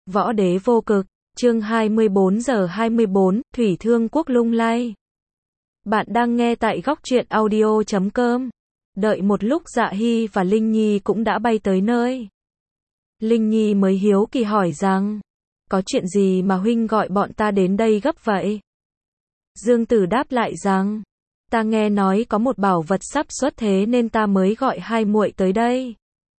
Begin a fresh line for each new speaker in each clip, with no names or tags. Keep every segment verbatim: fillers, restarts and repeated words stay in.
Võ đế vô cực, chương hai mươi bốn giờ hai mươi bốn, Thủy Thương Quốc lung lay. Bạn đang nghe tại góc truyện audio chấm com. Đợi một lúc Dạ Hy và Linh Nhi cũng đã bay tới nơi. Linh Nhi mới hiếu kỳ hỏi rằng, có chuyện gì mà huynh gọi bọn ta đến đây gấp vậy? Dương Tử đáp lại rằng, ta nghe nói có một bảo vật sắp xuất thế nên ta mới gọi hai muội tới đây.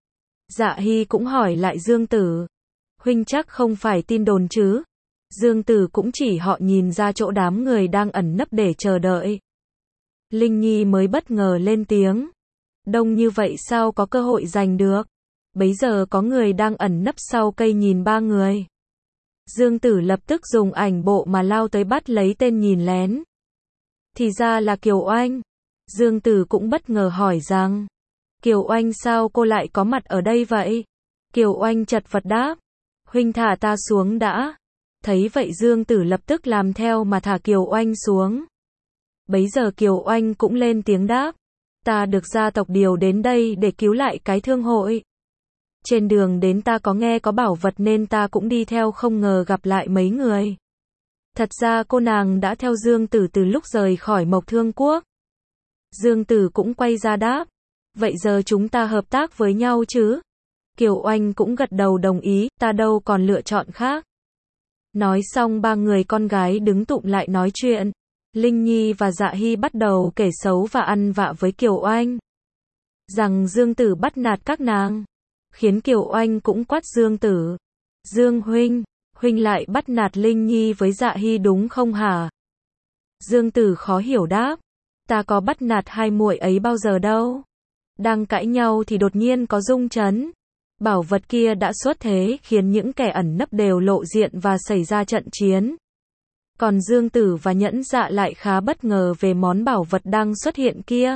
Dạ Hy cũng hỏi lại Dương Tử, huynh chắc không phải tin đồn chứ? Dương Tử cũng chỉ họ nhìn ra chỗ đám người đang ẩn nấp để chờ đợi. Linh Nhi mới bất ngờ lên tiếng, đông như vậy sao có cơ hội giành được? Bấy giờ có người đang ẩn nấp sau cây nhìn ba người. Dương Tử lập tức dùng ảnh bộ mà lao tới bắt lấy tên nhìn lén. Thì ra là Kiều Oanh. Dương Tử cũng bất ngờ hỏi rằng, Kiều Oanh sao cô lại có mặt ở đây vậy? Kiều Oanh chật vật đáp, huynh thả ta xuống đã. Thấy vậy Dương Tử lập tức làm theo mà thả Kiều Oanh xuống. Bấy giờ Kiều Oanh cũng lên tiếng đáp, ta được gia tộc điều đến đây để cứu lại cái thương hội. Trên đường đến ta có nghe có bảo vật nên ta cũng đi theo, không ngờ gặp lại mấy người. Thật ra cô nàng đã theo Dương Tử từ lúc rời khỏi Mộc Thương Quốc. Dương Tử cũng quay ra đáp, vậy giờ chúng ta hợp tác với nhau chứ? Kiều Oanh cũng gật đầu đồng ý, ta đâu còn lựa chọn khác. Nói xong ba người con gái đứng tụm lại nói chuyện. Linh Nhi và Dạ Hy bắt đầu kể xấu và ăn vạ với Kiều Oanh. Rằng Dương Tử bắt nạt các nàng. Khiến Kiều Oanh cũng quát Dương Tử. Dương huynh, huynh lại bắt nạt Linh Nhi với Dạ Hy đúng không hả? Dương Tử khó hiểu đáp, ta có bắt nạt hai muội ấy bao giờ đâu. Đang cãi nhau thì đột nhiên có rung chấn. Bảo vật kia đã xuất thế khiến những kẻ ẩn nấp đều lộ diện và xảy ra trận chiến. Còn Dương Tử và Nhẫn Dạ lại khá bất ngờ về món bảo vật đang xuất hiện kia.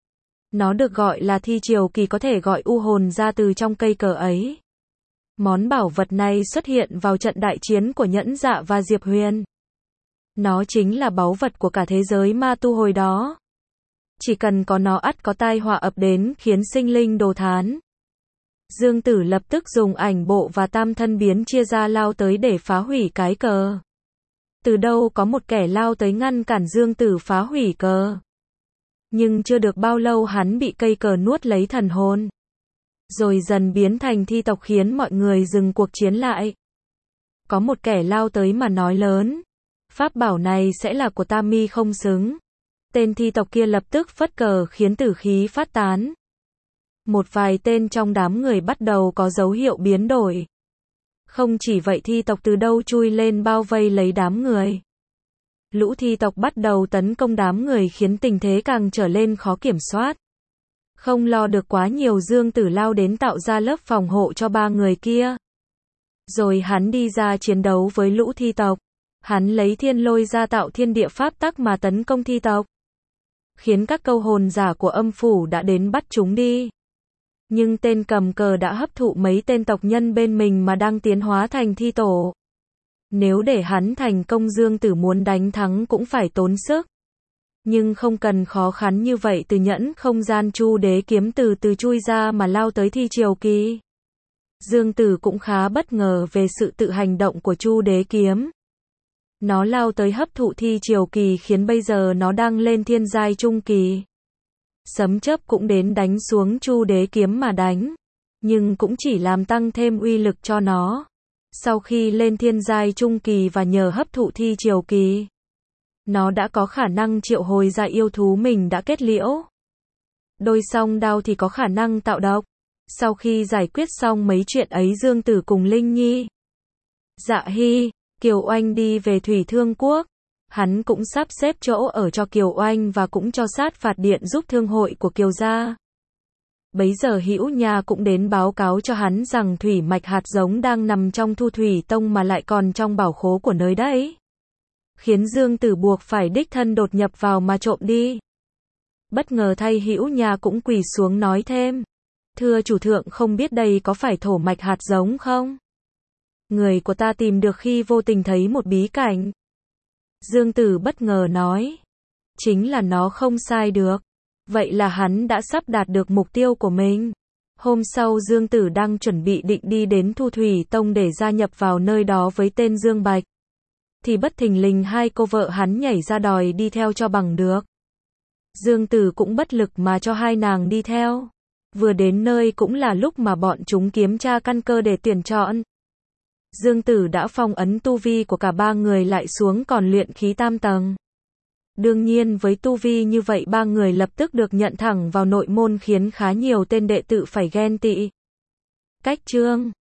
Nó được gọi là thi triều kỳ, có thể gọi u hồn ra từ trong cây cờ ấy. Món bảo vật này xuất hiện vào trận đại chiến của Nhẫn Dạ và Diệp Huyền. Nó chính là báu vật của cả thế giới ma tu hồi đó. Chỉ cần có nó ắt có tai họa ập đến khiến sinh linh đồ thán. Dương Tử lập tức dùng ảnh bộ và tam thân biến chia ra lao tới để phá hủy cái cờ. Từ đâu có một kẻ lao tới ngăn cản Dương Tử phá hủy cờ. Nhưng chưa được bao lâu hắn bị cây cờ nuốt lấy thần hồn. Rồi dần biến thành thi tộc khiến mọi người dừng cuộc chiến lại. Có một kẻ lao tới mà nói lớn, pháp bảo này sẽ là của ta, mi không xứng. Tên thi tộc kia lập tức phất cờ khiến tử khí phát tán. Một vài tên trong đám người bắt đầu có dấu hiệu biến đổi. Không chỉ vậy, thi tộc từ đâu chui lên bao vây lấy đám người. Lũ thi tộc bắt đầu tấn công đám người khiến tình thế càng trở lên khó kiểm soát. Không lo được quá nhiều, Dương Tử lao đến tạo ra lớp phòng hộ cho ba người kia. Rồi hắn đi ra chiến đấu với lũ thi tộc. Hắn lấy thiên lôi ra tạo thiên địa pháp tắc mà tấn công thi tộc. Khiến các câu hồn giả của âm phủ đã đến bắt chúng đi. Nhưng tên cầm cờ đã hấp thụ mấy tên tộc nhân bên mình mà đang tiến hóa thành thi tổ. Nếu để hắn thành công, Dương Tử muốn đánh thắng cũng phải tốn sức. Nhưng không cần khó khăn như vậy, từ nhẫn không gian Chu Đế kiếm từ từ chui ra mà lao tới thi triều kỳ. Dương Tử cũng khá bất ngờ về sự tự hành động của Chu Đế kiếm. Nó lao tới hấp thụ thi triều kỳ khiến bây giờ nó đang lên thiên giai trung kỳ. Sấm chớp cũng đến đánh xuống Chu Đế kiếm mà đánh, nhưng cũng chỉ làm tăng thêm uy lực cho nó. Sau khi lên thiên giai trung kỳ và nhờ hấp thụ thi triều kỳ, nó đã có khả năng triệu hồi ra yêu thú mình đã kết liễu. Đôi song đao thì có khả năng tạo độc. Sau khi giải quyết xong mấy chuyện ấy, Dương Tử cùng Linh Nhi, Dạ Hy, Kiều Oanh đi về Thủy Thương Quốc. Hắn cũng sắp xếp chỗ ở cho Kiều Oanh và cũng cho sát phạt điện giúp thương hội của Kiều gia. Bấy giờ Hữu Nha cũng đến báo cáo cho hắn rằng thủy mạch hạt giống đang nằm trong Thu Thủy Tông mà lại còn trong bảo khố của nơi đấy. Khiến Dương Tử buộc phải đích thân đột nhập vào mà trộm đi. Bất ngờ thay, Hữu Nha cũng quỳ xuống nói thêm, thưa chủ thượng, không biết đây có phải thổ mạch hạt giống không? Người của ta tìm được khi vô tình thấy một bí cảnh. Dương Tử bất ngờ nói, chính là nó, không sai được. Vậy là hắn đã sắp đạt được mục tiêu của mình. Hôm sau Dương Tử đang chuẩn bị định đi đến Thu Thủy Tông để gia nhập vào nơi đó với tên Dương Bạch. Thì bất thình lình hai cô vợ hắn nhảy ra đòi đi theo cho bằng được. Dương Tử cũng bất lực mà cho hai nàng đi theo. Vừa đến nơi cũng là lúc mà bọn chúng kiểm tra căn cơ để tuyển chọn. Dương Tử đã phong ấn tu vi của cả ba người lại xuống còn luyện khí tam tầng. Đương nhiên với tu vi như vậy ba người lập tức được nhận thẳng vào nội môn khiến khá nhiều tên đệ tử phải ghen tị. Cách chương